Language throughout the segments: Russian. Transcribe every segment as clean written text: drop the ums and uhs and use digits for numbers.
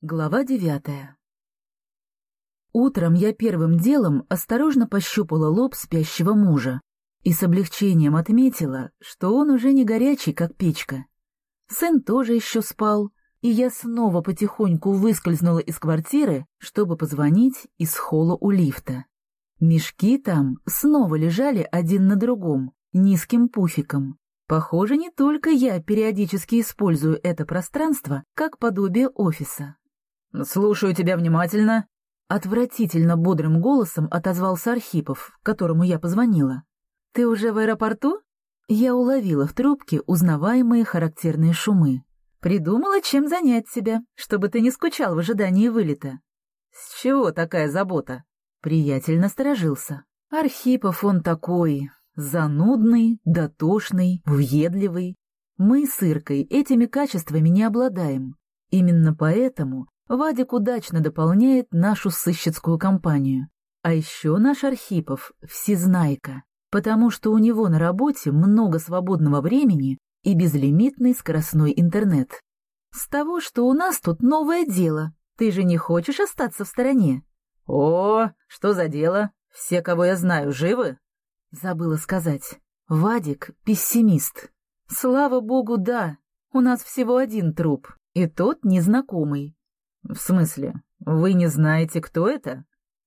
Глава 9. Утром я первым делом осторожно пощупала лоб спящего мужа и с облегчением отметила, что он уже не горячий, как печка. Сын тоже еще спал, и я снова потихоньку выскользнула из квартиры, чтобы позвонить из холла у лифта. Мешки там снова лежали один на другом, низким пуфиком. Похоже, не только я периодически использую это пространство как подобие офиса. «Слушаю тебя внимательно», — отвратительно бодрым голосом отозвался Архипов, которому я позвонила. «Ты уже в аэропорту?» Я уловила в трубке узнаваемые характерные шумы. «Придумала, чем занять себя, чтобы ты не скучал в ожидании вылета». «С чего такая забота?» Приятель насторожился. Архипов он такой, занудный, дотошный, въедливый. Мы с Иркой этими качествами не обладаем. Именно поэтому Вадик удачно дополняет нашу сыщицкую компанию. А еще наш Архипов — всезнайка, потому что у него на работе много свободного времени и безлимитный скоростной интернет. С того, что у нас тут новое дело, ты же не хочешь остаться в стороне? «О, что за дело? Все, кого я знаю, живы?» Забыла сказать. Вадик — пессимист. Слава богу, да. У нас всего один труп, и тот незнакомый. «В смысле? Вы не знаете, кто это?»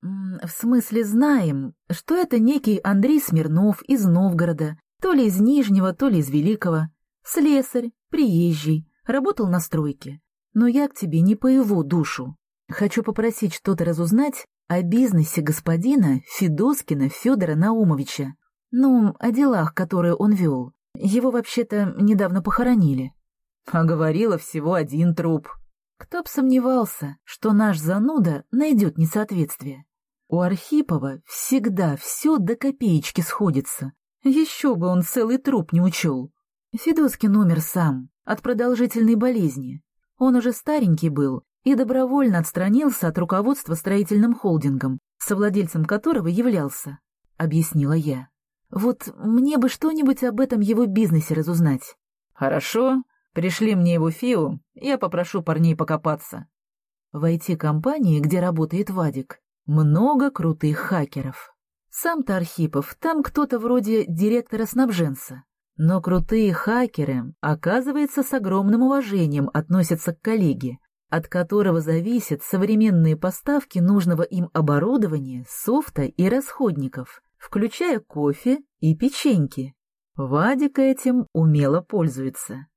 В смысле знаем, что это некий Андрей Смирнов из Новгорода, то ли из Нижнего, то ли из Великого. Слесарь, приезжий, работал на стройке. Но я к тебе не по его душу. Хочу попросить что-то разузнать о бизнесе господина Федоскина Федора Наумовича. Ну, о делах, которые он вел. Его вообще-то недавно похоронили. А говорила, всего один труп. Кто б сомневался, что наш зануда найдет несоответствие. У Архипова всегда все до копеечки сходится. Еще бы он целый труп не учел. Федоскин умер сам, от продолжительной болезни. Он уже старенький был и добровольно отстранился от руководства строительным холдингом, совладельцем которого являлся, — объяснила я. Вот мне бы что-нибудь об этом его бизнесе разузнать. «Хорошо. Пришли мне его ФИО, я попрошу парней покопаться». В IT-компании, где работает Вадик, много крутых хакеров. Сам-то Архипов там кто-то вроде директора-снабженца. Но крутые хакеры, оказывается, с огромным уважением относятся к коллеге, от которого зависят современные поставки нужного им оборудования, софта и расходников, включая кофе и печеньки. Вадик этим умело пользуется.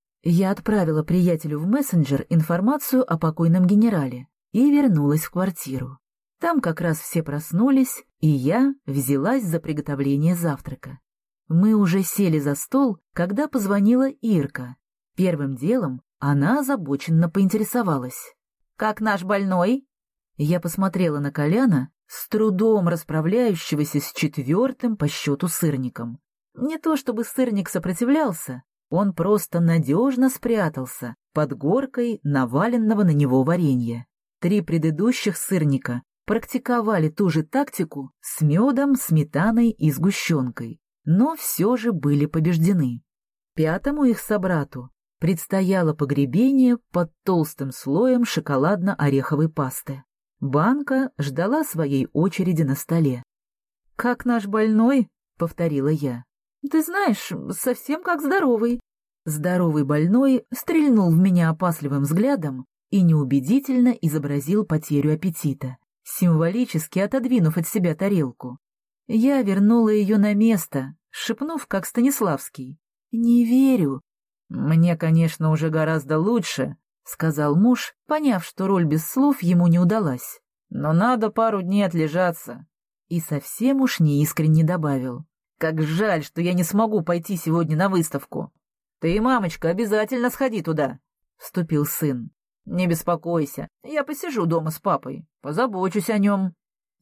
Я отправила приятелю в мессенджер информацию о покойном генерале и вернулась в квартиру. Там как раз все проснулись, и я взялась за приготовление завтрака. Мы уже сели за стол, когда позвонила Ирка. Первым делом она озабоченно поинтересовалась. «Как наш больной?» Я посмотрела на Коляна, с трудом расправляющегося с четвертым по счету сырником. Не то чтобы сырник сопротивлялся, он просто надежно спрятался под горкой наваленного на него варенья. 3 предыдущих сырника практиковали ту же тактику с медом, сметаной и сгущенкой, но все же были побеждены. 5-му их собрату предстояло погребение под толстым слоем шоколадно-ореховой пасты. Банка ждала своей очереди на столе. «Как наш больной?» — повторила я. «Ты знаешь, совсем как здоровый». Здоровый больной стрельнул в меня опасливым взглядом и неубедительно изобразил потерю аппетита, символически отодвинув от себя тарелку. Я вернула ее на место, шепнув, как Станиславский. «Не верю». «Мне, конечно, уже гораздо лучше», — сказал муж, поняв, что роль без слов ему не удалась. «Но надо пару дней отлежаться». И совсем уж неискренне добавил. «Как жаль, что я не смогу пойти сегодня на выставку. Ты, мамочка, обязательно сходи туда», — вступил сын. «Не беспокойся, я посижу дома с папой, позабочусь о нем».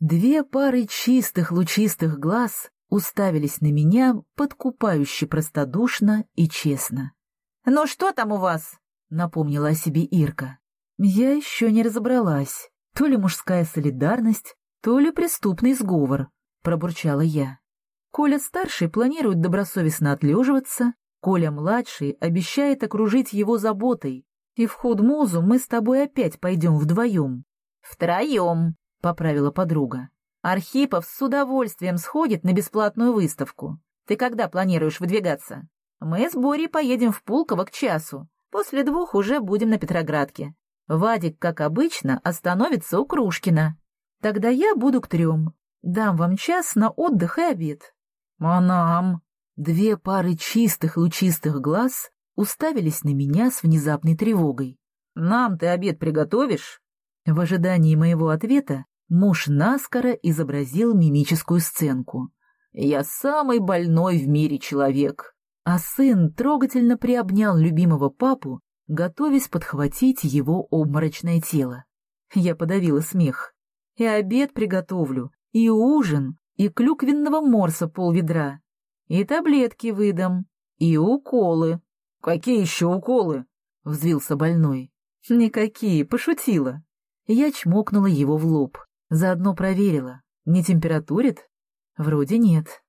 2 пары чистых лучистых глаз уставились на меня подкупающе простодушно и честно. «Ну что там у вас?» — напомнила о себе Ирка. Я еще не разобралась. То ли мужская солидарность, то ли преступный сговор, — пробурчала я. Коля-старший планирует добросовестно отлеживаться, Коля-младший обещает окружить его заботой. И в худмузу мы с тобой опять пойдем вдвоем. Втроем, — поправила подруга. Архипов с удовольствием сходит на бесплатную выставку. Ты когда планируешь выдвигаться? Мы с Борей поедем в Пулково к часу. После 2 уже будем на Петроградке. Вадик, как обычно, остановится у Крушкина. Тогда я буду к 3. Дам вам час на отдых и обед. А нам? 2 пары чистых лучистых глаз уставились на меня с внезапной тревогой. Нам ты обед приготовишь? В ожидании моего ответа муж наскоро изобразил мимическую сценку. Я самый больной в мире человек. А сын трогательно приобнял любимого папу, готовясь подхватить его обморочное тело. Я подавила смех. И обед приготовлю, и ужин, и клюквенного морса полведра, и таблетки выдам, и уколы. — Какие еще уколы? — взвился больной. — Никакие, пошутила. Я чмокнула его в лоб, заодно проверила. Не температурит? Вроде нет.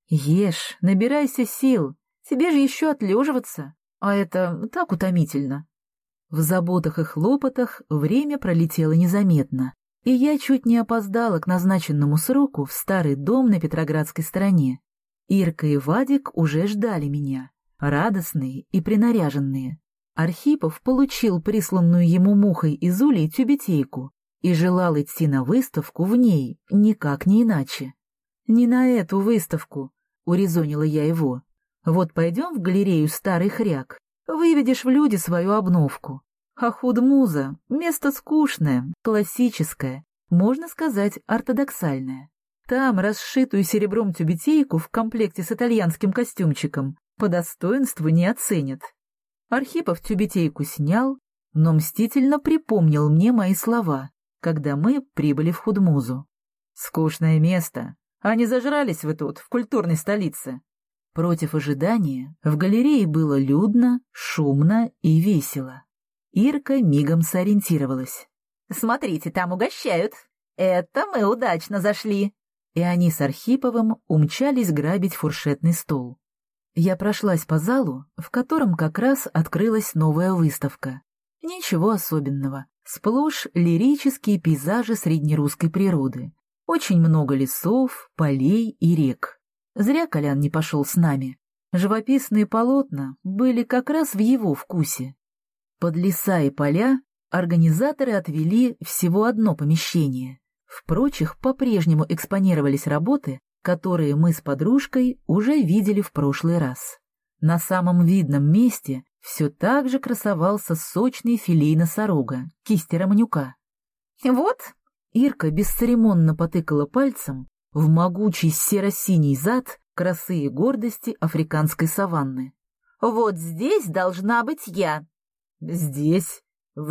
Ешь, набирайся сил, тебе же еще отлеживаться, а это так утомительно. В заботах и хлопотах время пролетело незаметно, и я чуть не опоздала к назначенному сроку в старый дом на Петроградской стороне. Ирка и Вадик уже ждали меня, радостные и принаряженные. Архипов получил присланную ему Мухой из Улей тюбетейку и желал идти на выставку в ней, никак не иначе. «Не на эту выставку», — урезонила я его. «Вот пойдем в галерею «Старый хряк», выведешь в люди свою обновку. А худмуза — место скучное, классическое, можно сказать, ортодоксальное. Там расшитую серебром тюбетейку в комплекте с итальянским костюмчиком по достоинству не оценят». Архипов тюбетейку снял, но мстительно припомнил мне мои слова, когда мы прибыли в худмузу. «Скучное место. А не зажрались вы тут, в культурной столице?» Против ожидания в галерее было людно, шумно и весело. Ирка мигом сориентировалась. «Смотрите, там угощают. Это мы удачно зашли». И они с Архиповым умчались грабить фуршетный стол. Я прошлась по залу, в котором как раз открылась новая выставка. Ничего особенного. Сплошь лирические пейзажи среднерусской природы. Очень много лесов, полей и рек. Зря Колян не пошел с нами. Живописные полотна были как раз в его вкусе. Под леса и поля организаторы отвели всего одно помещение. В прочих по-прежнему экспонировались работы, которые мы с подружкой уже видели в прошлый раз. На самом видном месте все так же красовался сочный филей носорога, кисти Романюка. «Вот», — Ирка бесцеремонно потыкала пальцем в могучий серо-синий зад красы и гордости африканской саванны. «вот здесь должна быть я». «Здесь?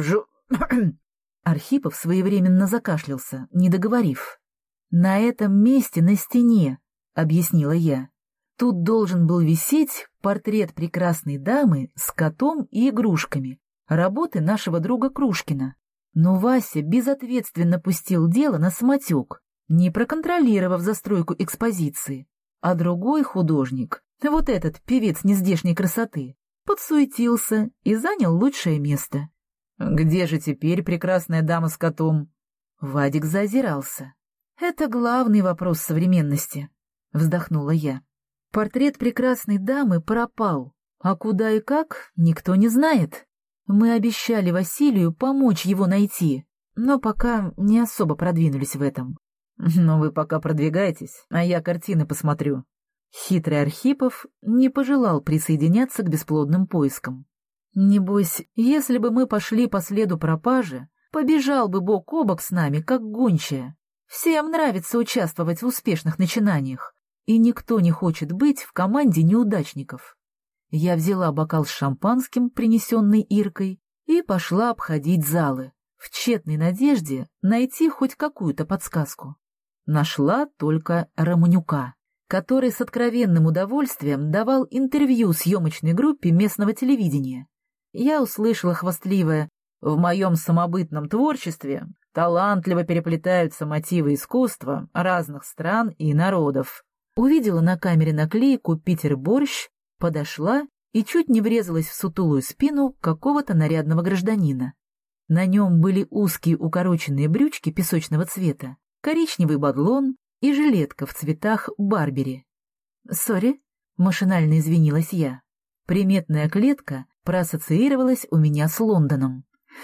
Архипов своевременно закашлялся, не договорив. «На этом месте на стене», — объяснила я. «Тут должен был висеть портрет прекрасной дамы с котом и игрушками, работы нашего друга Крушкина. Но Вася безответственно пустил дело на самотек, не проконтролировав застройку экспозиции. А другой художник, вот этот певец нездешней красоты, подсуетился и занял лучшее место». «Где же теперь прекрасная дама с котом?» Вадик заозирался. «Это главный вопрос современности», — вздохнула я. «Портрет прекрасной дамы пропал, а куда и как никто не знает. Мы обещали Василию помочь его найти, но пока не особо продвинулись в этом». «Но вы пока продвигайтесь, а я картины посмотрю». Хитрый Архипов не пожелал присоединяться к бесплодным поискам. Небось, если бы мы пошли по следу пропажи, побежал бы бок о бок с нами, как гончая. Всем нравится участвовать в успешных начинаниях, и никто не хочет быть в команде неудачников. Я взяла бокал с шампанским, принесенный Иркой, и пошла обходить залы, в тщетной надежде найти хоть какую-то подсказку. Нашла только Романюка, который с откровенным удовольствием давал интервью съемочной группе местного телевидения. Я услышала хвастливое: «В моем самобытном творчестве талантливо переплетаются мотивы искусства разных стран и народов». Увидела на камере наклейку «Питер борщ», подошла и чуть не врезалась в сутулую спину какого-то нарядного гражданина. На нем были узкие укороченные брючки песочного цвета, коричневый бадлон и жилетка в цветах барбери. «Сори», — машинально извинилась я. Приметная клетка проассоциировалась у меня с Лондоном.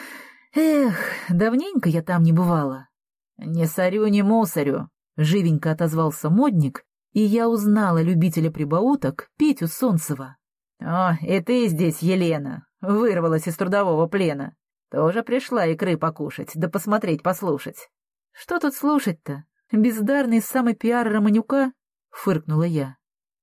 Эх, давненько я там не бывала. «Не сорю, не мусорю», — живенько отозвался модник, и я узнала любителя прибауток Петю Солнцева. «О, и ты здесь, Елена, вырвалась из трудового плена. Тоже пришла икры покушать, да посмотреть, послушать». «Что тут слушать-то? Бездарный самый пиар Романюка?» — фыркнула я.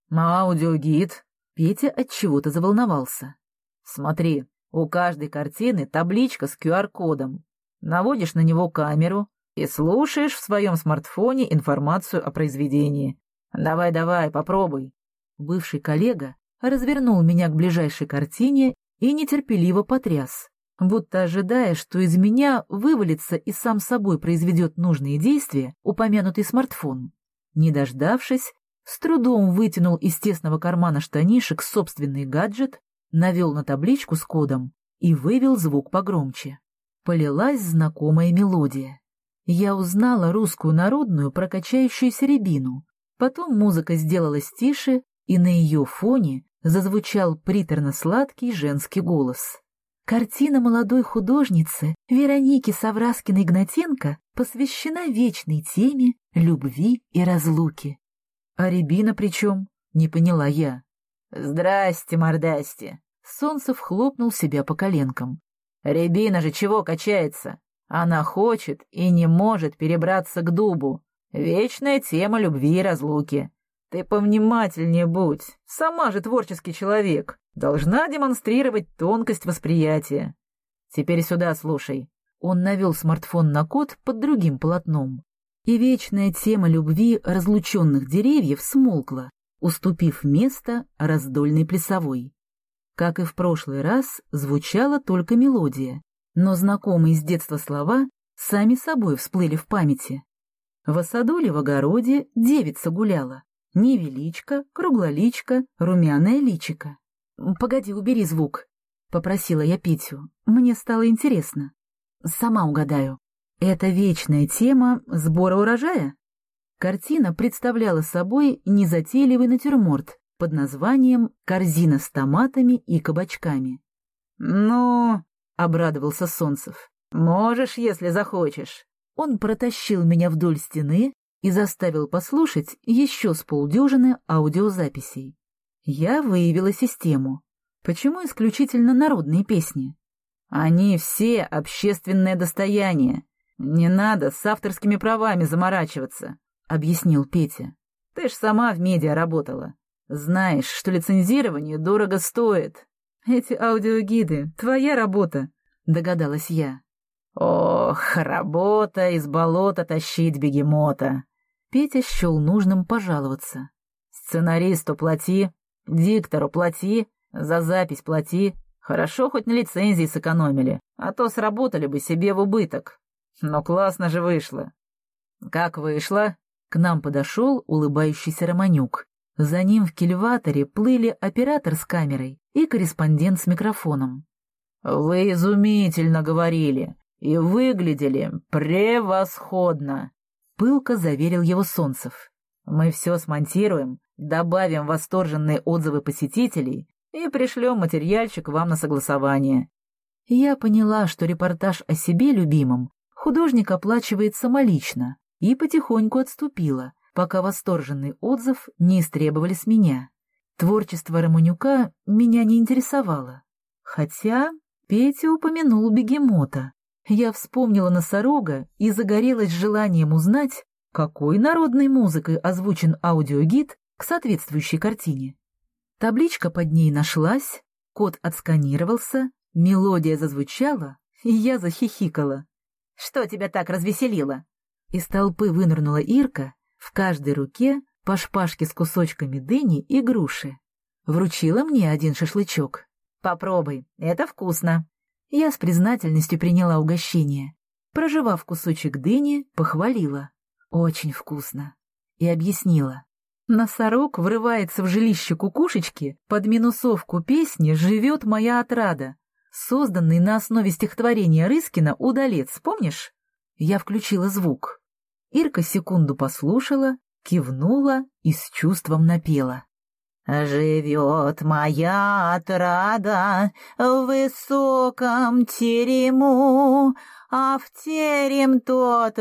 «Аудиогид». Петя отчего-то заволновался. «Смотри, у каждой картины табличка с QR-кодом. Наводишь на него камеру и слушаешь в своем смартфоне информацию о произведении. Давай, попробуй». Бывший коллега развернул меня к ближайшей картине и нетерпеливо потряс, будто ожидая, что из меня вывалится и сам собой произведет нужные действия упомянутый смартфон. Не дождавшись, с трудом вытянул из тесного кармана штанишек собственный гаджет, навел на табличку с кодом и вывел звук погромче. Полилась знакомая мелодия. Я узнала русскую народную про качающуюся рябину. Потом музыка сделалась тише, и на ее фоне зазвучал приторно-сладкий женский голос. Картина молодой художницы Вероники Савраскиной-Гнатенко посвящена вечной теме любви и разлуки. «А рябина при чем?» — не поняла я. «Здрасте, мордасти!» Солнцев хлопнул себя по коленкам. «Рябина же чего качается? Она хочет и не может перебраться к дубу. Вечная тема любви и разлуки. Ты повнимательнее будь, сама же творческий человек. Должна демонстрировать тонкость восприятия. Теперь сюда слушай». Он навел смартфон на код под другим полотном. И вечная тема любви разлученных деревьев смолкла, уступив место раздольной плясовой. Как и в прошлый раз, звучала только мелодия, но знакомые с детства слова сами собой всплыли в памяти. В осадуле в огороде девица гуляла. Невеличка, круглоличка, румяное личико. «Погоди, убери звук», — попросила я Петю. Мне стало интересно. Сама угадаю. Это вечная тема сбора урожая? Картина представляла собой незатейливый натюрморт под названием «Корзина с томатами и кабачками». «Ну...» — обрадовался Солнцев. «Можешь, если захочешь». Он протащил меня вдоль стены и заставил послушать еще с полдюжины аудиозаписей. Я выявила систему. Почему исключительно народные песни? «Они все общественное достояние. Не надо с авторскими правами заморачиваться», — объяснил Петя. «Ты ж сама в медиа работала. Знаешь, что лицензирование дорого стоит». «Эти аудиогиды — твоя работа», — догадалась я. «Ох, работа из болота тащить бегемота». Петя счел нужным пожаловаться. «Сценаристу плати, диктору плати, за запись плати. Хорошо, хоть на лицензии сэкономили, а то сработали бы себе в убыток. Но классно же вышло». «Как вышло?» К нам подошел улыбающийся Романюк. За ним в кильваторе плыли оператор с камерой и корреспондент с микрофоном. «Вы изумительно говорили и выглядели превосходно», — пылко заверил его Солнцев. «Мы все смонтируем, добавим восторженные отзывы посетителей и пришлем материальчик вам на согласование». Я поняла, что репортаж о себе любимом художник оплачивает самолично, и потихоньку отступила, пока восторженный отзыв не истребовали с меня. Творчество Романюка меня не интересовало. Хотя Петя упомянул бегемота. Я вспомнила носорога и загорелась желанием узнать, какой народной музыкой озвучен аудиогид к соответствующей картине. Табличка под ней нашлась, код отсканировался, мелодия зазвучала, и я захихикала. «Что тебя так развеселило?» Из толпы вынырнула Ирка, в каждой руке по шпажке с кусочками дыни и груши. Вручила мне один шашлычок. «Попробуй, это вкусно». Я с признательностью приняла угощение. Прожевав кусочек дыни, похвалила. Очень вкусно. И объяснила. Носорог врывается в жилище кукушечки, под минусовку песни «Живет моя отрада», созданный на основе стихотворения Рыскина «Удалец», помнишь? Я включила звук. Ирка секунду послушала, кивнула и с чувством напела. «Живет моя отрада в высоком терему, а в терем тот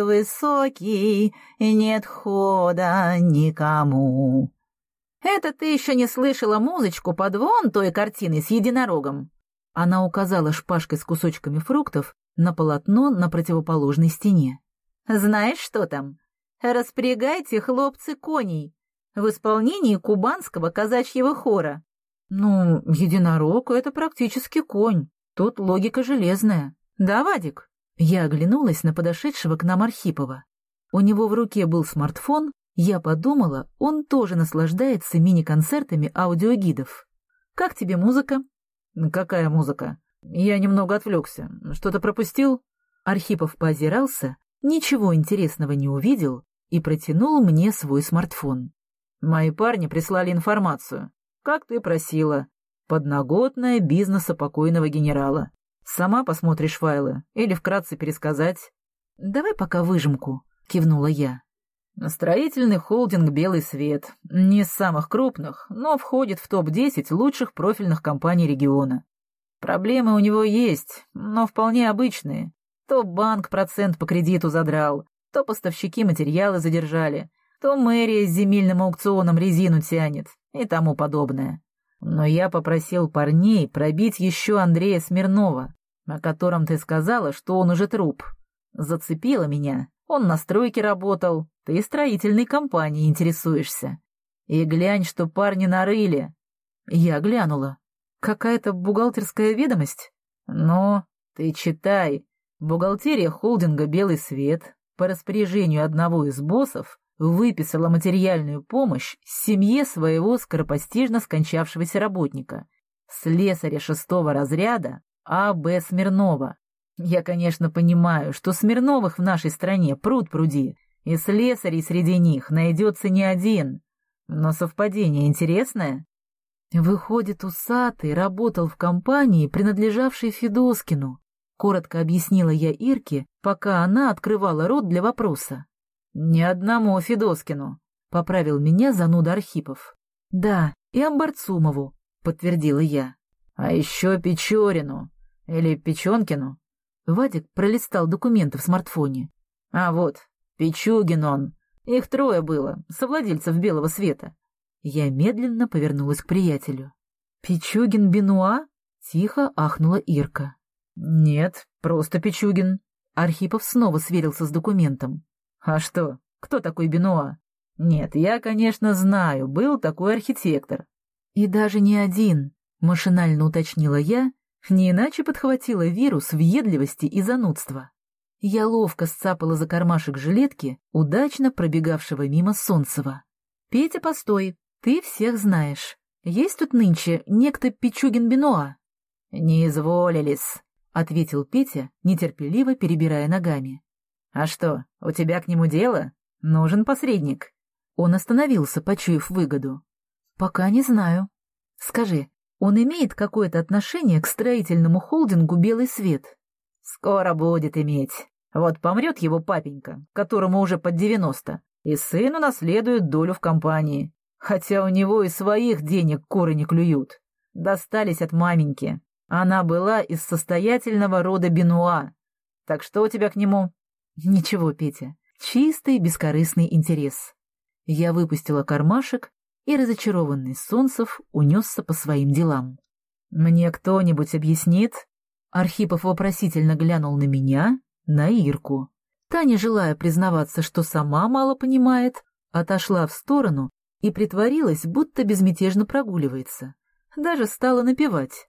высокий нет хода никому». «Это ты еще не слышала музычку под вон той картиной с единорогом?» Она указала шпажкой с кусочками фруктов на полотно на противоположной стене. «Знаешь, что там? Распрягайте, хлопцы, коней» в исполнении кубанского казачьего хора. Ну, единорог — это практически конь. Тут логика железная. Да, Вадик? Я оглянулась на подошедшего к нам Архипова. У него в руке был смартфон. Я подумала, он тоже наслаждается мини-концертами аудиогидов. Как тебе музыка? Какая музыка? Я немного отвлекся. Что-то пропустил? Архипов поозирался, ничего интересного не увидел и протянул мне свой смартфон. Мои парни прислали информацию, как ты просила. Подноготная бизнеса покойного генерала. Сама посмотришь файлы или вкратце пересказать? Давай пока выжимку, кивнула я. Строительный холдинг «Белый свет». Не из самых крупных, но входит в топ-10 лучших профильных компаний региона. Проблемы у него есть, но вполне обычные. То банк процент по кредиту задрал, то поставщики материалы задержали, то мэрия с земельным аукционом резину тянет и тому подобное. Но я попросил парней пробить еще Андрея Смирнова, о котором ты сказала, что он уже труп. Зацепило меня. Он на стройке работал, ты строительной компанией интересуешься. И глянь, что парни нарыли. Я глянула. Какая-то бухгалтерская ведомость? Но ты читай. Бухгалтерия холдинга «Белый свет» по распоряжению одного из боссов выписала материальную помощь семье своего скоропостижно скончавшегося работника, слесаря 6-го разряда А.Б. Смирнова. Я, конечно, понимаю, что Смирновых в нашей стране пруд-пруди, и слесарей среди них найдется не один, но совпадение интересное. Выходит, усатый работал в компании, принадлежавшей Федоскину, коротко объяснила я Ирке, пока она открывала рот для вопроса. «Ни одному Федоскину», — поправил меня зануда Архипов. «Да, и Амбарцумову», — подтвердила я. «А еще Печорину. Или Печенкину». Вадик пролистал документы в смартфоне. «А вот, Пичугин он. Их 3 было, совладельцев «Белого света». Я медленно повернулась к приятелю. «Пичугин Бенуа?» — тихо ахнула Ирка. «Нет, просто Пичугин». Архипов снова сверился с документом. «А что, кто такой Бенуа?» «Нет, я, конечно, знаю, был такой архитектор». «И даже не один», — машинально уточнила я, не иначе подхватила вирус въедливости и занудства. Я ловко сцапала за кармашек жилетки удачно пробегавшего мимо Солнцева. «Петя, постой, ты всех знаешь. Есть тут нынче некто Пичугин Бенуа?» «Не изволились», — ответил Петя, нетерпеливо перебирая ногами. «А что, у тебя к нему дело? Нужен посредник». Он остановился, почуяв выгоду. «Пока не знаю. Скажи, он имеет какое-то отношение к строительному холдингу «Белый свет»?» «Скоро будет иметь. Вот помрет его папенька, которому уже под 90, и сын унаследует долю в компании. Хотя у него и своих денег куры не клюют. Достались от маменьки. Она была из состоятельного рода Бенуа. Так что у тебя к нему?» «Ничего, Петя, чистый бескорыстный интерес». Я выпустила кармашек, и разочарованный Солнцев унесся по своим делам. «Мне кто-нибудь объяснит?» Архипов вопросительно глянул на меня, на Ирку. Та, не желая признаваться, что сама мало понимает, отошла в сторону и притворилась, будто безмятежно прогуливается. Даже стала напевать.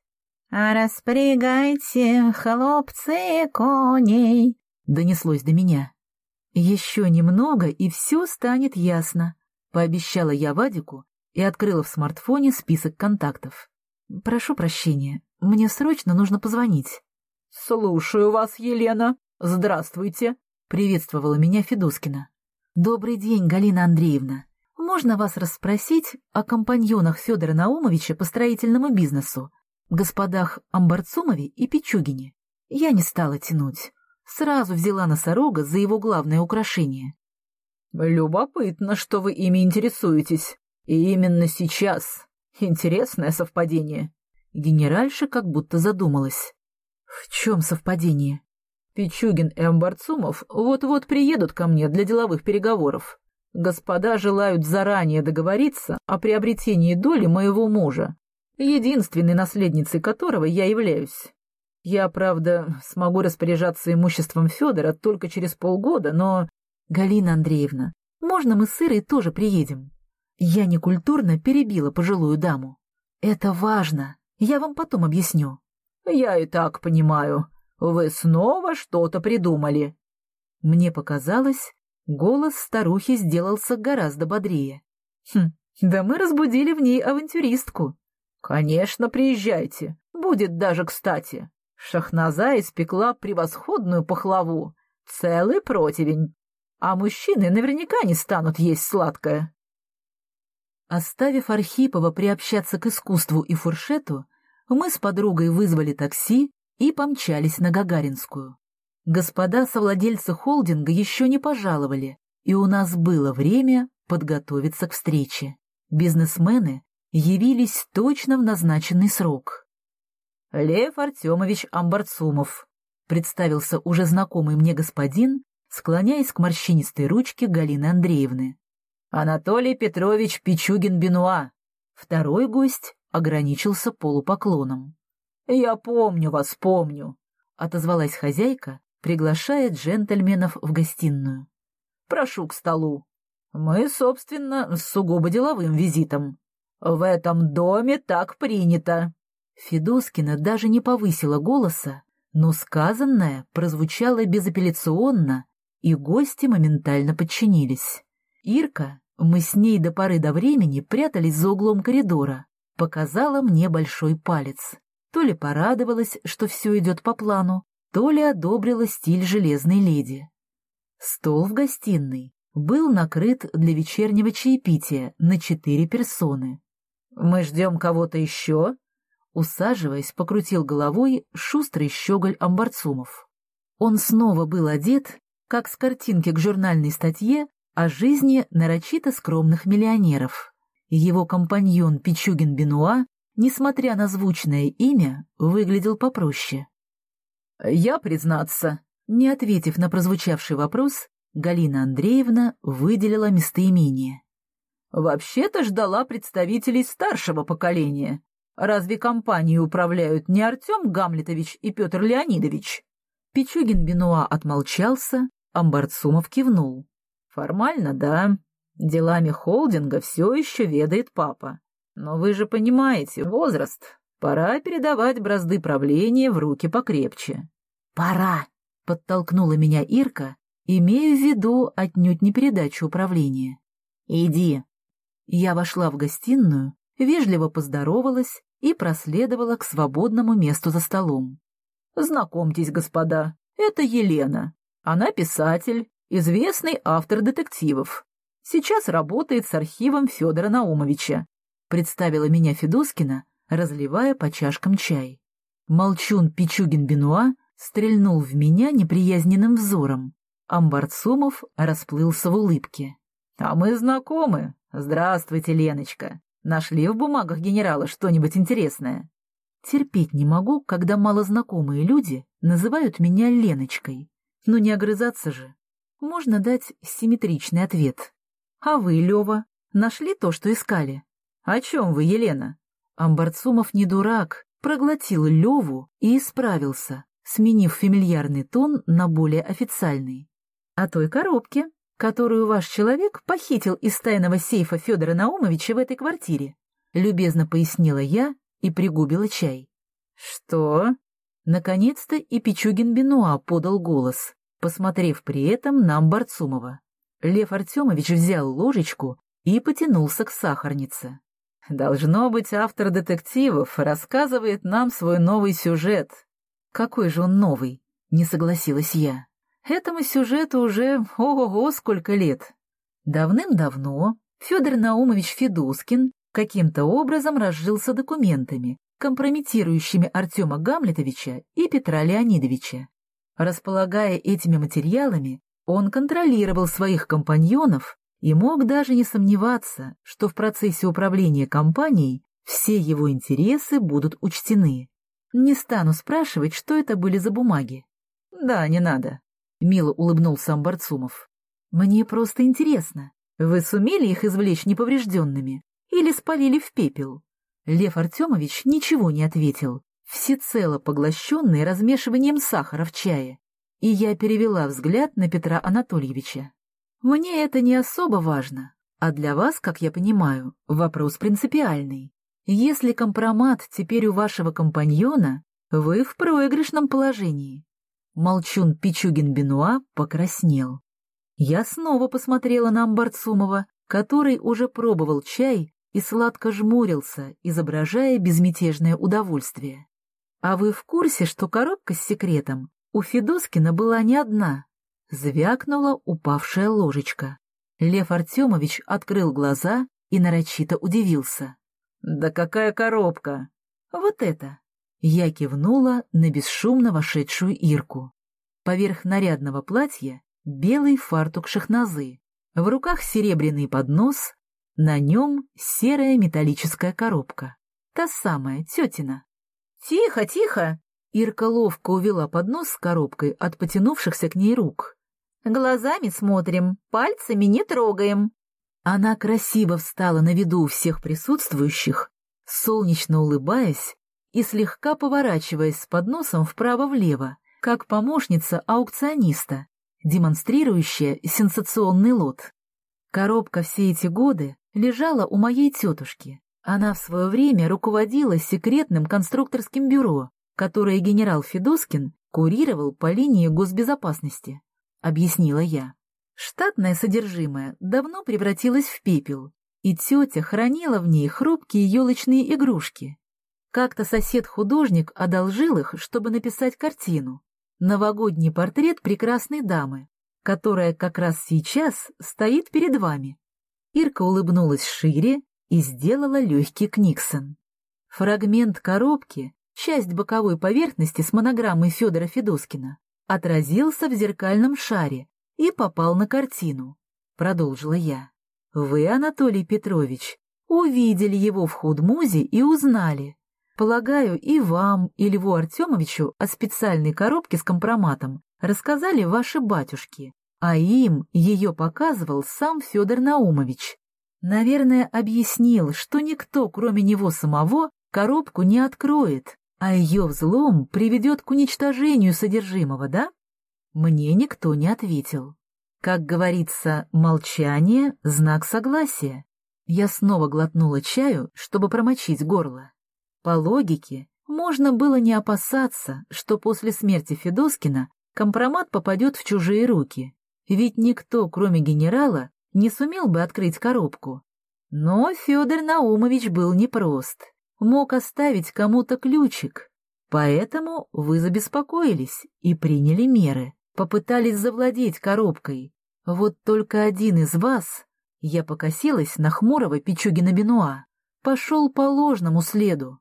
«Распрягайте, хлопцы, коней», — донеслось до меня. «Еще немного, и все станет ясно», — пообещала я Вадику и открыла в смартфоне список контактов. «Прошу прощения, мне срочно нужно позвонить». «Слушаю вас, Елена. Здравствуйте», — приветствовала меня Федоскина. «Добрый день, Галина Андреевна. можно вас расспросить о компаньонах Федора Наумовича по строительному бизнесу, господах Амбарцумове и Пичугине? Я не стала тянуть. Сразу взяла носорога за его главное украшение. Любопытно, что вы ими интересуетесь. И именно сейчас. Интересное совпадение. Генеральша как будто задумалась. В чем совпадение? Пичугин и Амбарцумов вот-вот приедут ко мне для деловых переговоров. Господа желают заранее договориться о приобретении доли моего мужа, единственной наследницей которого я являюсь. Я, правда, смогу распоряжаться имуществом Федора только через полгода, но... Галина Андреевна, можно мы с Ирой тоже приедем? Я некультурно перебила пожилую даму. Это важно, я вам потом объясню. Я и так понимаю. Вы снова что-то придумали. Мне показалось, голос старухи сделался гораздо бодрее. Да мы разбудили в ней авантюристку. Конечно, приезжайте, будет даже кстати. Шахназа испекла превосходную пахлаву, целый противень. А мужчины наверняка не станут есть сладкое. Оставив Архипова приобщаться к искусству и фуршету, мы с подругой вызвали такси и помчались на Гагаринскую. Господа совладельцы холдинга еще не пожаловали, и у нас было время подготовиться к встрече. Бизнесмены явились точно в назначенный срок. Лев Артемович Амбарцумов, представился уже знакомый мне господин, склоняясь к морщинистой ручке Галины Андреевны. Анатолий Петрович Пичугин-Бенуа. Второй гость ограничился полупоклоном. «Я помню вас, помню», — отозвалась хозяйка, приглашая джентльменов в гостиную. «Прошу к столу. Мы, собственно, с сугубо деловым визитом. В этом доме так принято». Федоскина даже не повысила голоса, но сказанное прозвучало безапелляционно, и гости моментально подчинились. Ирка, мы с ней до поры до времени прятались за углом коридора, показала мне большой палец. То ли порадовалась, что все идет по плану, то ли одобрила стиль железной леди. Стол в гостиной был накрыт для вечернего чаепития на 4 персоны. «Мы ждем кого-то еще?» Усаживаясь, покрутил головой шустрый щеголь Амбарцумов. Он снова был одет, как с картинки к журнальной статье о жизни нарочито скромных миллионеров. Его компаньон Пичугин-Бенуа, несмотря на звучное имя, выглядел попроще. «Я, признаться...» Не ответив на прозвучавший вопрос, Галина Андреевна выделила местоимение. «Вообще-то ждала представителей старшего поколения. Разве компанией управляют не Артем Гамлетович и Петр Леонидович?» Пичугин-Бенуа отмолчался, Амбарцумов кивнул. «Формально, да. Делами холдинга все еще ведает папа. Но вы же понимаете, возраст. Пора передавать бразды правления в руки покрепче». «Пора!» — подтолкнула меня Ирка, имея в виду отнюдь не передачу управления. «Иди». Я вошла в гостиную, вежливо поздоровалась и проследовала к свободному месту за столом. «Знакомьтесь, господа, это Елена. Она писатель, известный автор детективов. Сейчас работает с архивом Федора Наумовича», — представила меня Федоскина, разливая по чашкам чай. Молчун Пичугин-Бенуа стрельнул в меня неприязненным взором. Амбарцумов расплылся в улыбке. «А мы знакомы. Здравствуйте, Леночка. Нашли в бумагах генерала что-нибудь интересное?» Терпеть не могу, когда малознакомые люди называют меня Леночкой. Но не огрызаться же. Можно дать симметричный ответ. А вы, Лева, нашли то, что искали? О чем вы, Елена? Амбарцумов не дурак, проглотил Леву и исправился, сменив фамильярный тон на более официальный. О той коробке, которую ваш человек похитил из тайного сейфа Федора Наумовича в этой квартире, любезно пояснила я и пригубила чай. «Что?» Наконец-то и Пичугин-Бенуа подал голос, посмотрев при этом на Амбарцумова. Лев Артемович взял ложечку и потянулся к сахарнице. «Должно быть, автор детективов рассказывает нам свой новый сюжет». «Какой же он новый?» — не согласилась я. «Этому сюжету уже ого-го сколько лет. Давным-давно Федор Наумович Федоскин каким-то образом разжился документами, компрометирующими Артема Гамлетовича и Петра Леонидовича. Располагая этими материалами, он контролировал своих компаньонов и мог даже не сомневаться, что в процессе управления компанией все его интересы будут учтены. Не стану спрашивать, что это были за бумаги. Да, не надо, — мило улыбнулся Амбарцумов. Мне просто интересно, вы сумели их извлечь неповрежденными или спалили в пепел? Лев Артемович ничего не ответил, всецело поглощенный размешиванием сахара в чае, и я перевела взгляд на Петра Анатольевича. Мне это не особо важно, а для вас, как я понимаю, вопрос принципиальный. Если компромат теперь у вашего компаньона, вы в проигрышном положении. Молчун Пичугин-Бенуа покраснел. Я снова посмотрела на Амбарцумова, который уже пробовал чай и сладко жмурился, изображая безмятежное удовольствие. «А вы в курсе, что коробка с секретом у Федоскина была не одна?» Звякнула упавшая ложечка. Лев Артемович открыл глаза и нарочито удивился. «Да какая коробка?» «Вот это!» Я кивнула на бесшумно вошедшую Ирку. Поверх нарядного платья белый фартук Шахназы, в руках серебряный поднос, на нем серая металлическая коробка. Та самая, тетина. «Тихо, тихо!» Ирка ловко увела поднос с коробкой от потянувшихся к ней рук. «Глазами смотрим, пальцами не трогаем». Она красиво встала на виду у всех присутствующих, солнечно улыбаясь и слегка поворачиваясь с подносом вправо-влево, как помощница аукциониста, демонстрирующая сенсационный лот. Коробка все эти годы лежала у моей тетушки. Она в свое время руководила секретным конструкторским бюро, которое генерал Федоскин курировал по линии госбезопасности, объяснила я. Штатное содержимое давно превратилось в пепел, и тетя хранила в ней хрупкие елочные игрушки. Как-то сосед-художник одолжил их, чтобы написать картину. Новогодний портрет прекрасной дамы, которая как раз сейчас стоит перед вами. Ирка улыбнулась шире и сделала легкий книксон. Фрагмент коробки, часть боковой поверхности с монограммой Федора Федоскина, отразился в зеркальном шаре и попал на картину, продолжила я. Вы, Анатолий Петрович, увидели его в худмузе и узнали. Полагаю, и вам, и Льву Артемовичу о специальной коробке с компроматом рассказали ваши батюшки, а им ее показывал сам Федор Наумович. Наверное, объяснил, что никто, кроме него самого, коробку не откроет, а ее взлом приведет к уничтожению содержимого, да? Мне никто не ответил. Как говорится, молчание — знак согласия. Я снова глотнула чаю, чтобы промочить горло. По логике, можно было не опасаться, что после смерти Федоскина компромат попадет в чужие руки, ведь никто, кроме генерала, не сумел бы открыть коробку. Но Федор Наумович был непрост, мог оставить кому-то ключик. Поэтому вы забеспокоились и приняли меры, попытались завладеть коробкой. Вот только один из вас, я покосилась на хмурого Пичугина-Бенуа, пошел по ложному следу.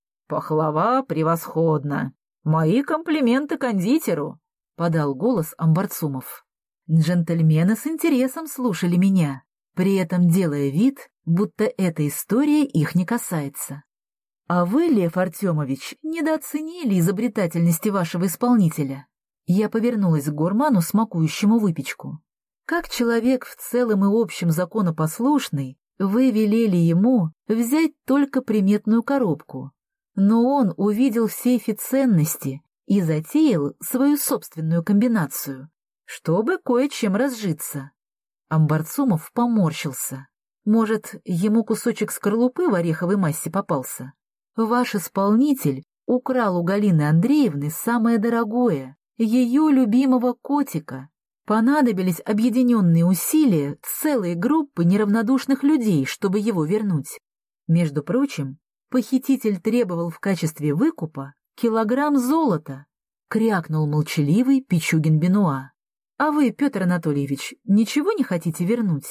«Пахлава превосходно! Мои комплименты кондитеру!» — подал голос Амбарцумов. Джентльмены с интересом слушали меня, при этом делая вид, будто эта история их не касается. А вы, Лев Артемович, недооценили изобретательности вашего исполнителя. Я повернулась к гурману, смакующему выпечку. Как человек в целом и общем законопослушный, вы велели ему взять только приметную коробку. Но он увидел в сейфе ценности и затеял свою собственную комбинацию, чтобы кое-чем разжиться. Амбарцумов поморщился. Может, ему кусочек скорлупы в ореховой массе попался? Ваш исполнитель украл у Галины Андреевны самое дорогое, ее любимого котика. Понадобились объединенные усилия целой группы неравнодушных людей, чтобы его вернуть. Между прочим, похититель требовал в качестве выкупа килограмм золота, крякнул молчаливый Пичугин-Бенуа. А вы, Петр Анатольевич, ничего не хотите вернуть?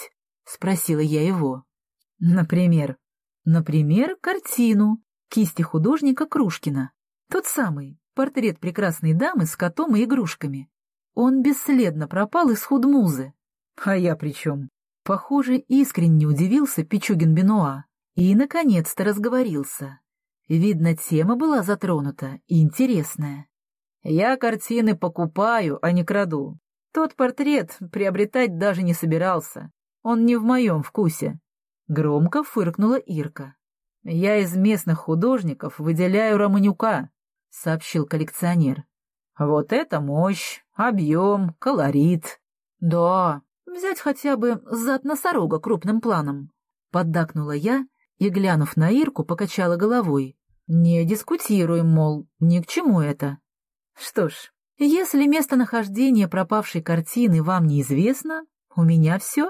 спросила я его. Например? Например, картину кисти художника Крушкина. Тот самый, портрет прекрасной дамы с котом и игрушками. Он бесследно пропал из худмузы. А я при чем? Похоже, искренне удивился Пичугин-Бенуа и, наконец-то, разговорился. Видно, тема была затронута и интересная. Я картины покупаю, а не краду. Тот портрет приобретать даже не собирался. Он не в моем вкусе. Громко фыркнула Ирка. Я из местных художников выделяю Романюка, сообщил коллекционер. Вот это мощь, объем, колорит. Да, взять хотя бы зад носорога крупным планом. Поддакнула я и, глянув на Ирку, покачала головой. Не дискутируем, мол, ни к чему это. Что ж, если местонахождение пропавшей картины вам неизвестно, у меня все.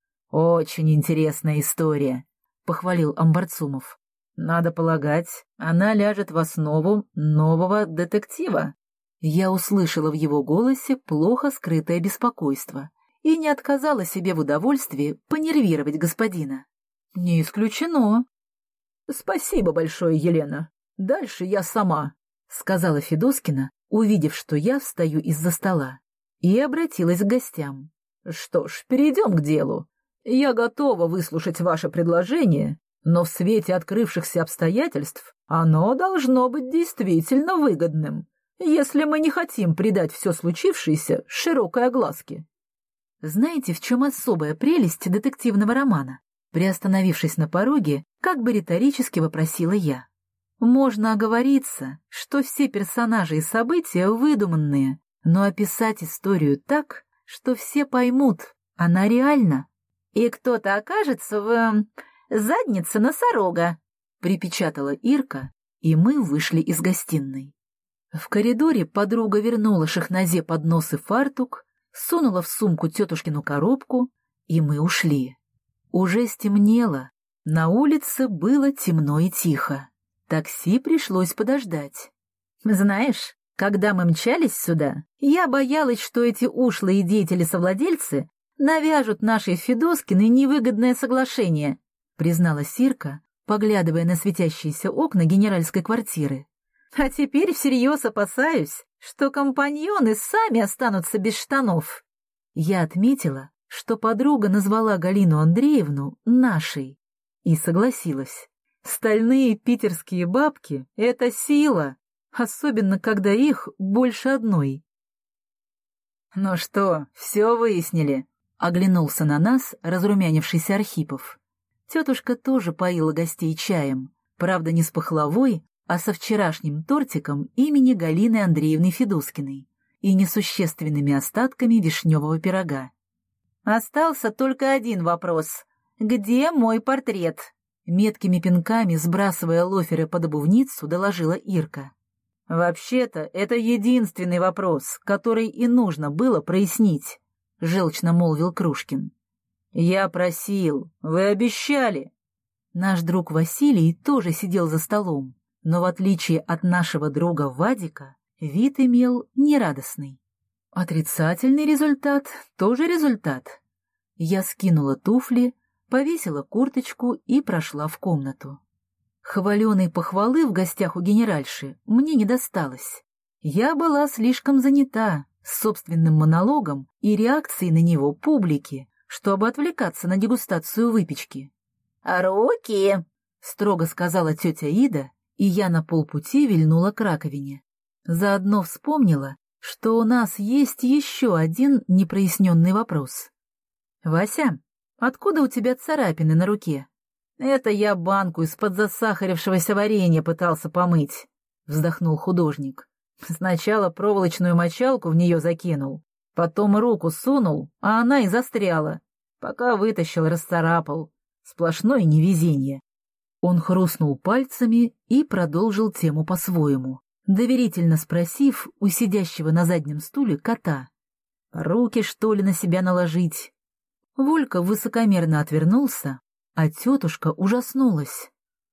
Очень интересная история, похвалил Амбарцумов. Надо полагать, она ляжет в основу нового детектива. Я услышала в его голосе плохо скрытое беспокойство и не отказала себе в удовольствии понервировать господина. Не исключено. Спасибо большое, Елена. Дальше я сама, сказала Федоскина, увидев, что я встаю из-за стола, и обратилась к гостям. Что ж, перейдем к делу. Я готова выслушать ваше предложение, но в свете открывшихся обстоятельств оно должно быть действительно выгодным, если мы не хотим придать все случившееся широкой огласке. Знаете, в чем особая прелесть детективного романа? Приостановившись на пороге, как бы риторически вопросила я. Можно оговориться, что все персонажи и события выдуманные, но описать историю так, что все поймут, она реальна. И кто-то окажется в заднице носорога, припечатала Ирка, и мы вышли из гостиной. В коридоре подруга вернула Шахназе поднос и фартук, сунула в сумку тетушкину коробку, и мы ушли. Уже стемнело, на улице было темно и тихо. Такси пришлось подождать. Знаешь, когда мы мчались сюда, я боялась, что эти ушлые деятели-совладельцы навяжут нашей Федоскиной невыгодное соглашение, призналась Ирка, поглядывая на светящиеся окна генеральской квартиры. А теперь всерьез опасаюсь, что компаньоны сами останутся без штанов. Я отметила, что подруга назвала Галину Андреевну нашей, и согласилась. Стальные питерские бабки — это сила, особенно когда их больше одной. «Ну что, все выяснили?» — оглянулся на нас разрумянившийся Архипов. Тетушка тоже поила гостей чаем, правда, не с пахлавой, а со вчерашним тортиком имени Галины Андреевны Федоскиной и несущественными остатками вишневого пирога. Остался только один вопрос. Где мой портрет? Меткими пинками, сбрасывая лоферы под обувницу, доложила Ирка. Вообще-то, это единственный вопрос, который и нужно было прояснить, желчно молвил Крушкин. Я просил, вы обещали. Наш друг Василий тоже сидел за столом, но в отличие от нашего друга Вадика, вид имел нерадостный. Отрицательный результат тоже результат. Я скинула туфли, повесила курточку и прошла в комнату. Хваленой похвалы в гостях у генеральши мне не досталось. Я была слишком занята собственным монологом и реакцией на него публики, чтобы отвлекаться на дегустацию выпечки. «Руки!» — строго сказала тетя Ида, и я на полпути вильнула к раковине. Заодно вспомнила, что у нас есть еще один непроясненный вопрос. «Вася, откуда у тебя царапины на руке?» «Это я банку из-под засахарившегося варенья пытался помыть», — вздохнул художник. «Сначала проволочную мочалку в нее закинул, потом руку сунул, а она и застряла. Пока вытащил, расцарапал. Сплошное невезение». Он хрустнул пальцами и продолжил тему по-своему, доверительно спросив у сидящего на заднем стуле кота. «Руки, что ли, на себя наложить?» Волька высокомерно отвернулся, а тетушка ужаснулась.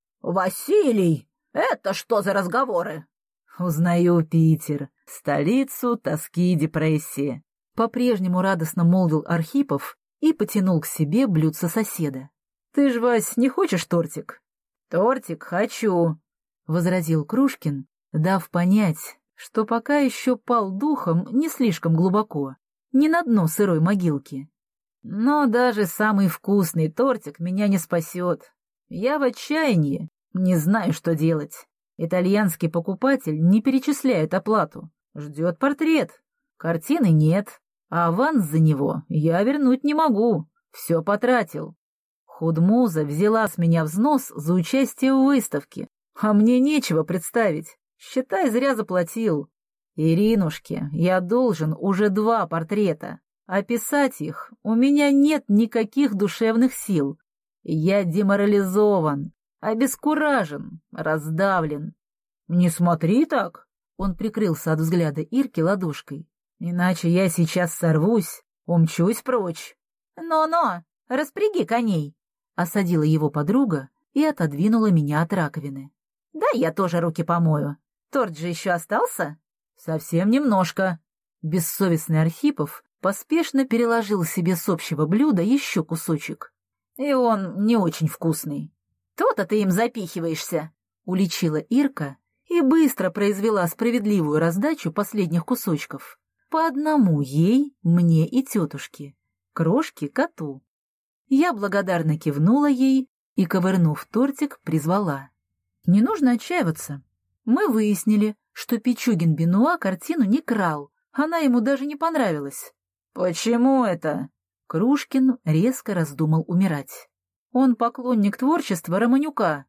«Василий, это что за разговоры?» «Узнаю Питер, столицу тоски и депрессии», — по-прежнему радостно молвил Архипов и потянул к себе блюдце соседа. «Ты ж, Вась, не хочешь тортик?» «Тортик хочу», — возразил Крушкин, дав понять, что пока еще пал духом не слишком глубоко, не на дно сырой могилки. «Но даже самый вкусный тортик меня не спасет. Я в отчаянии, не знаю, что делать. Итальянский покупатель не перечисляет оплату, ждет портрет. Картины нет, а аванс за него я вернуть не могу, все потратил. Худмуза взяла с меня взнос за участие в выставке, а мне нечего представить, считай, зря заплатил. Иринушке я должен уже 2 портрета, а писать их у меня нет никаких душевных сил. Я деморализован, обескуражен, раздавлен. Не смотри так, он прикрылся от взгляда Ирки ладошкой, иначе я сейчас сорвусь, умчусь прочь. Но-но, распряги коней, осадила его подруга и отодвинула меня от раковины. Да, я тоже руки помою. Торт же еще остался? Совсем немножко. Бессовестный Архипов поспешно переложил себе с общего блюда еще кусочек. И он не очень вкусный. То-то ты им запихиваешься, уличила Ирка и быстро произвела справедливую раздачу последних кусочков. По одному ей, мне и тетушке. Крошке коту. Я благодарно кивнула ей и, ковырнув тортик, призвала. Не нужно отчаиваться. Мы выяснили, что Пичугин-Бенуа картину не крал, она ему даже не понравилась. «Почему это?» Крушкин резко раздумал умирать. Он поклонник творчества Романюка.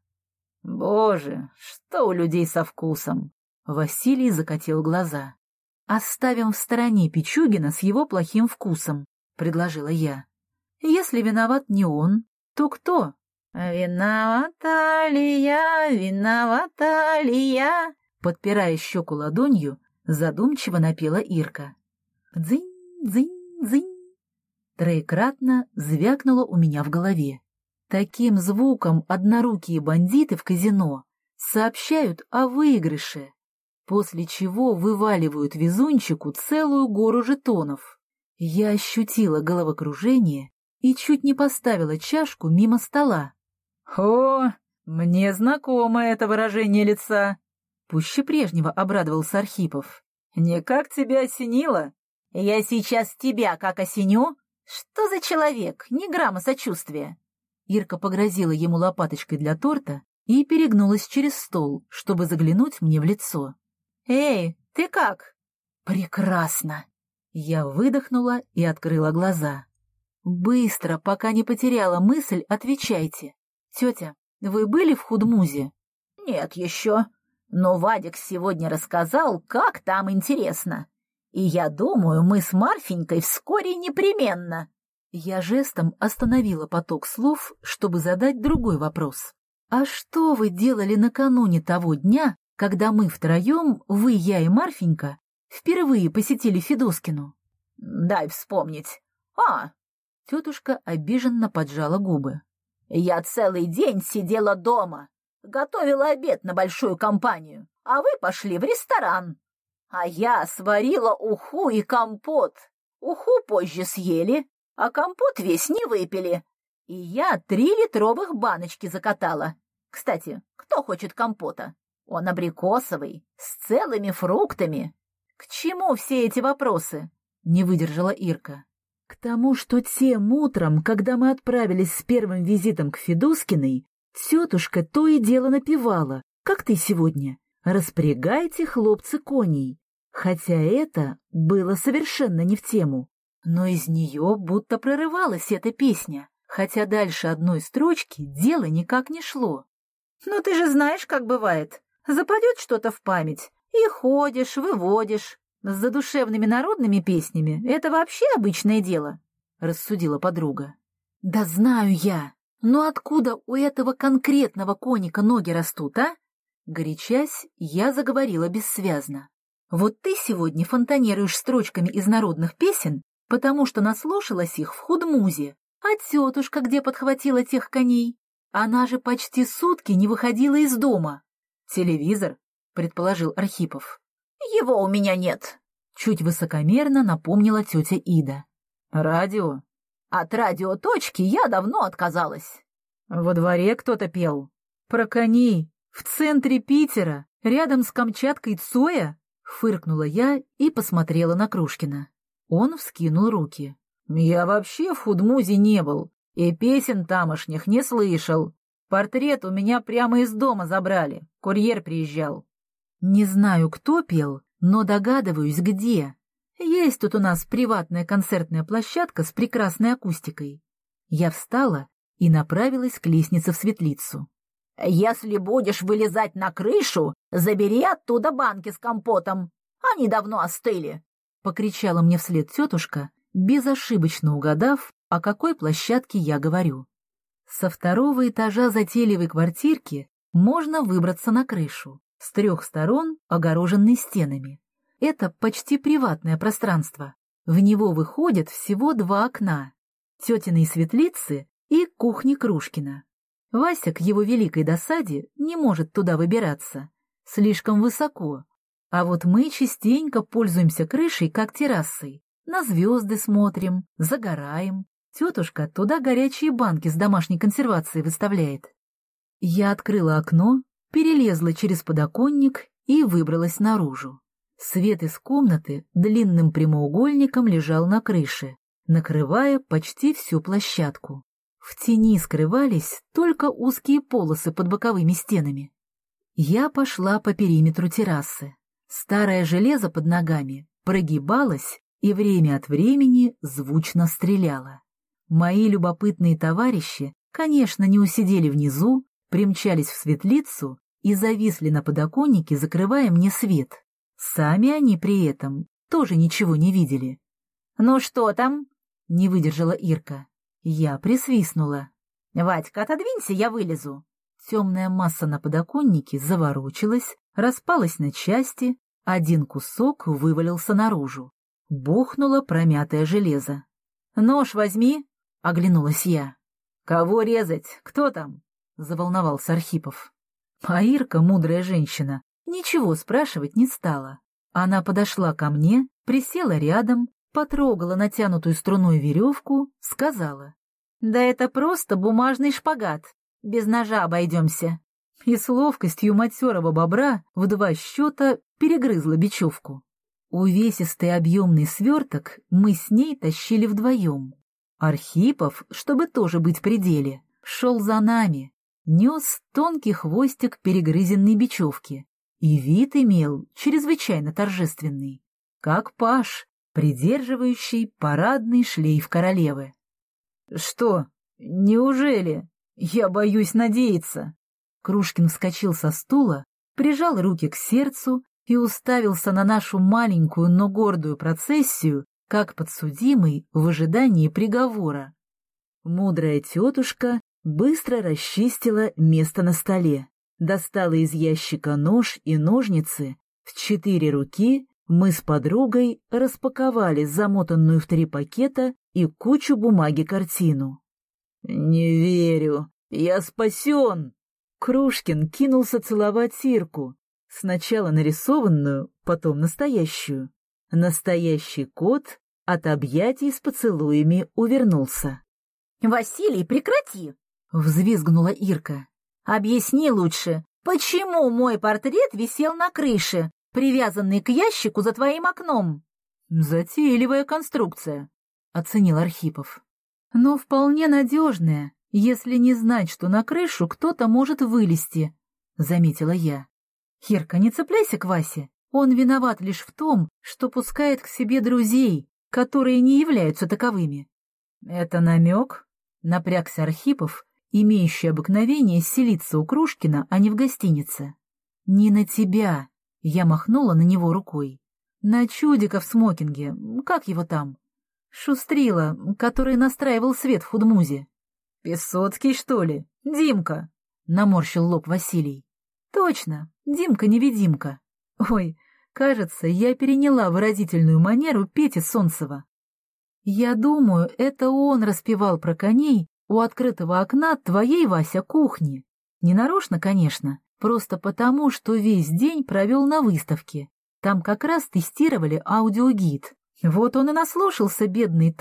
«Боже, что у людей со вкусом!» Василий закатил глаза. «Оставим в стороне Пичугина с его плохим вкусом», — предложила я. «Если виноват не он, то кто?» «Виновата ли я?» Подпирая щеку ладонью, задумчиво напела Ирка. «Дзынь, дзынь, дзынь». Троекратно звякнуло у меня в голове. Таким звуком однорукие бандиты в казино сообщают о выигрыше, после чего вываливают везунчику целую гору жетонов. Я ощутила головокружение и чуть не поставила чашку мимо стола. «О, мне знакомо это выражение лица!» Пуще прежнего обрадовался Архипов. «Никак тебя осенило?» «Я сейчас тебя как осеню? Что за человек? Ни грамма сочувствия!» Ирка погрозила ему лопаточкой для торта и перегнулась через стол, чтобы заглянуть мне в лицо. «Эй, ты как?» «Прекрасно!» Я выдохнула и открыла глаза. «Быстро, пока не потеряла мысль, отвечайте. Тетя, вы были в Худмузе?» «Нет еще. Но Вадик сегодня рассказал, как там интересно. И я думаю, мы с Марфенькой вскоре непременно». Я жестом остановила поток слов, чтобы задать другой вопрос. «А что вы делали накануне того дня, когда мы втроем, вы, я и Марфенька, впервые посетили Федоскину?» «Дай вспомнить. Тетушка обиженно поджала губы. «Я целый день сидела дома, готовила обед на большую компанию, а вы пошли в ресторан. А я сварила уху и компот. Уху позже съели, а компот весь не выпили. И я 3 литровых баночки закатала. Кстати, кто хочет компота? Он абрикосовый, с целыми фруктами». «К чему все эти вопросы?» — не выдержала Ирка. «К тому, что тем утром, когда мы отправились с первым визитом к Федоскиной, тетушка то и дело напевала, как ты сегодня, «Распрягайте, хлопцы, коней». Хотя это было совершенно не в тему. Но из нее будто прорывалась эта песня, хотя дальше одной строчки дело никак не шло. «Ну ты же знаешь, как бывает. Западет что-то в память, и ходишь, выводишь. С задушевными народными песнями это вообще обычное дело», — рассудила подруга. «Да знаю я, но откуда у этого конкретного коника ноги растут, а?» Горячась, я заговорила бессвязно. «Вот ты сегодня фонтанируешь строчками из народных песен, потому что наслушалась их в Худмузе. А тетушка где подхватила тех коней? Она же почти сутки не выходила из дома». «Телевизор», — предположил Архипов. «Его у меня нет», — чуть высокомерно напомнила тетя Ида. «Радио?» От радиоточки я давно отказалась. Во дворе кто-то пел. Про коней. В центре Питера, рядом с Камчаткой Цоя? Фыркнула я и посмотрела на Крушкина. Он вскинул руки. Я вообще в Худмузе не был и песен тамошних не слышал. Портрет у меня прямо из дома забрали. Курьер приезжал. Не знаю, кто пел, но догадываюсь, где. Есть тут у нас приватная концертная площадка с прекрасной акустикой. Я встала и направилась к лестнице в светлицу. «Если будешь вылезать на крышу, забери оттуда банки с компотом. Они давно остыли», — покричала мне вслед тетушка, безошибочно угадав, о какой площадке я говорю. Со второго этажа затейливой квартирки можно выбраться на крышу, с 3 сторон огороженной стенами. Это почти приватное пространство. В него выходят всего 2 окна — тетиной светлицы и кухни Крушкина. Вася, к его великой досаде, не может туда выбираться. Слишком высоко. А вот мы частенько пользуемся крышей как террасой. На звезды смотрим, загораем. Тетушка туда горячие банки с домашней консервацией выставляет. Я открыла окно, перелезла через подоконник и выбралась наружу. Свет из комнаты длинным прямоугольником лежал на крыше, накрывая почти всю площадку. В тени скрывались только узкие полосы под боковыми стенами. Я пошла по периметру террасы. Старое железо под ногами прогибалось и время от времени звучно стреляло. Мои любопытные товарищи, конечно, не усидели внизу, примчались в светлицу и зависли на подоконнике, закрывая мне свет. Сами они при этом тоже ничего не видели. «Ну что там?» — не выдержала Ирка. Я присвистнула. «Вадька, отодвинься, я вылезу». Темная масса на подоконнике заворочилась, распалась на части, один кусок вывалился наружу. Бухнуло промятое железо. «Нож возьми», — оглянулась я. «Кого резать? Кто там?» — заволновался Архипов. А Ирка, мудрая женщина, ничего спрашивать не стала. Она подошла ко мне, присела рядом, потрогала натянутую струной веревку, сказала: «Да это просто бумажный шпагат. Без ножа обойдемся». И с ловкостью матерого бобра в 2 счета перегрызла бечевку. Увесистый объемный сверток мы с ней тащили вдвоем. Архипов, чтобы тоже быть при деле, шел за нами, нес тонкий хвостик перегрызенной бечевки и вид имел чрезвычайно торжественный, как паж, придерживающий парадный шлейф королевы. «Что? Неужели? Я боюсь надеяться». Крушкин вскочил со стула, прижал руки к сердцу и уставился на нашу маленькую, но гордую процессию, как подсудимый в ожидании приговора. Мудрая тетушка быстро расчистила место на столе, достала из ящика нож и ножницы, в 4 руки мы с подругой распаковали замотанную в 3 пакета и кучу бумаги картину. «Не верю, я спасен!» Крушкин кинулся целовать Ирку, сначала нарисованную, потом настоящую. Настоящий кот от объятий с поцелуями увернулся. «Василий, прекрати!» — взвизгнула Ирка. «Объясни лучше, почему мой портрет висел на крыше, привязанный к ящику за твоим окном?» «Затейливая конструкция», — оценил Архипов. «Но вполне надежная, если не знать, что на крышу кто-то может вылезти», — заметила я. «Ирка, не цепляйся к Васе. Он виноват лишь в том, что пускает к себе друзей, которые не являются таковыми». «Это намек?» — напрягся Архипов, имеющий обыкновение селиться у Крушкина, а не в гостинице. «Не на тебя», — я махнула на него рукой. «На чудика в смокинге, как его там? Шустрила, который настраивал свет в Худмузе». «Песоцкий, что ли? Димка?» — наморщил лоб Василий. «Точно, Димка-невидимка. Ой, кажется, я переняла выразительную манеру Пети Солнцева. Я думаю, это он распевал про коней у открытого окна твоей, Вася, кухни. Ненарочно, конечно, просто потому, что весь день провел на выставке. Там как раз тестировали аудиогид. Вот он и наслушался, бедный, так,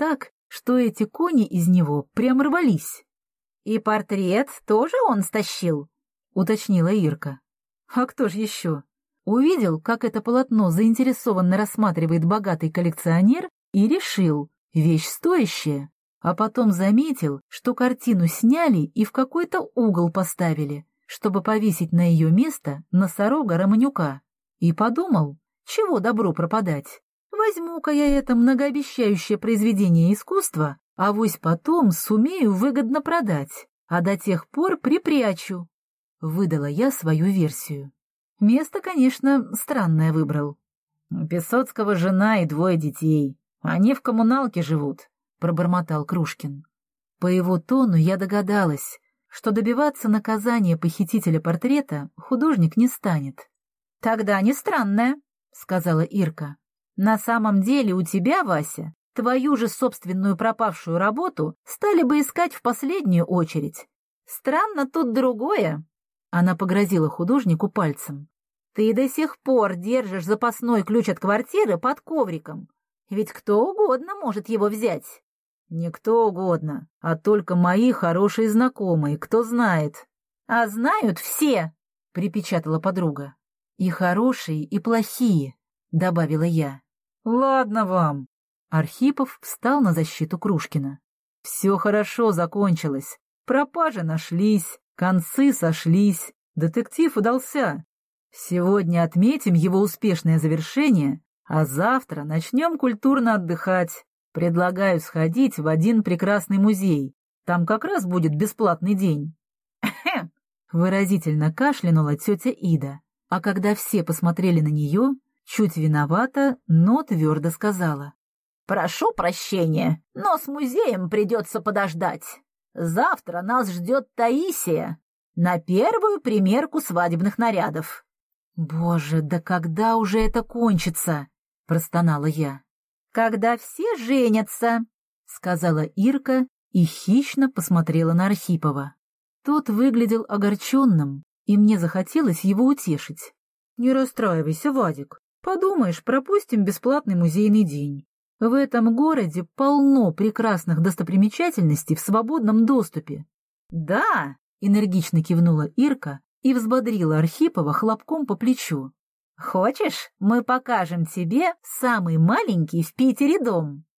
что эти кони из него прям рвались. «И портрет тоже он стащил?» — уточнила Ирка. «А кто ж еще?» Увидел, как это полотно заинтересованно рассматривает богатый коллекционер, и решил — вещь стоящая. А потом заметил, что картину сняли и в какой-то угол поставили, чтобы повесить на ее место носорога Романюка. И подумал, чего добро пропадать. Возьму-ка я это многообещающее произведение искусства, авось потом сумею выгодно продать, а до тех пор припрячу. Выдала я свою версию. Место, конечно, странное выбрал. У Песоцкого жена и 2 детей. Они в коммуналке живут, — пробормотал Крушкин. По его тону я догадалась, что добиваться наказания похитителя портрета художник не станет. «Тогда не странное», — сказала Ирка. «На самом деле у тебя, Вася, твою же собственную пропавшую работу стали бы искать в последнюю очередь. Странно тут другое». Она погрозила художнику пальцем. «Ты до сих пор держишь запасной ключ от квартиры под ковриком. Ведь кто угодно может его взять». «Не кто угодно, а только мои хорошие знакомые, кто знает». «А знают все», — припечатала подруга. «И хорошие, и плохие», — добавила я. «Ладно вам». Архипов встал на защиту Крушкина. «Все хорошо закончилось. Пропажи нашлись, концы сошлись, детектив удался. Сегодня отметим его успешное завершение, а завтра начнем культурно отдыхать. Предлагаю сходить в один прекрасный музей. Там как раз будет бесплатный день». Выразительно кашлянула тетя Ида, а когда все посмотрели на нее, чуть виновата, но твердо сказала. «Прошу прощения, но с музеем придется подождать. Завтра нас ждет Таисия на первую примерку свадебных нарядов». «Боже, да когда уже это кончится?» — простонала я. «Когда все женятся», — сказала Ирка и хищно посмотрела на Архипова. Тот выглядел огорченным, и мне захотелось его утешить. «Не расстраивайся, Вадик. Подумаешь, пропустим бесплатный музейный день. В этом городе полно прекрасных достопримечательностей в свободном доступе». «Да», — энергично кивнула Ирка и взбодрила Архипова хлопком по плечу. «Хочешь, мы покажем тебе самый маленький в Питере дом?»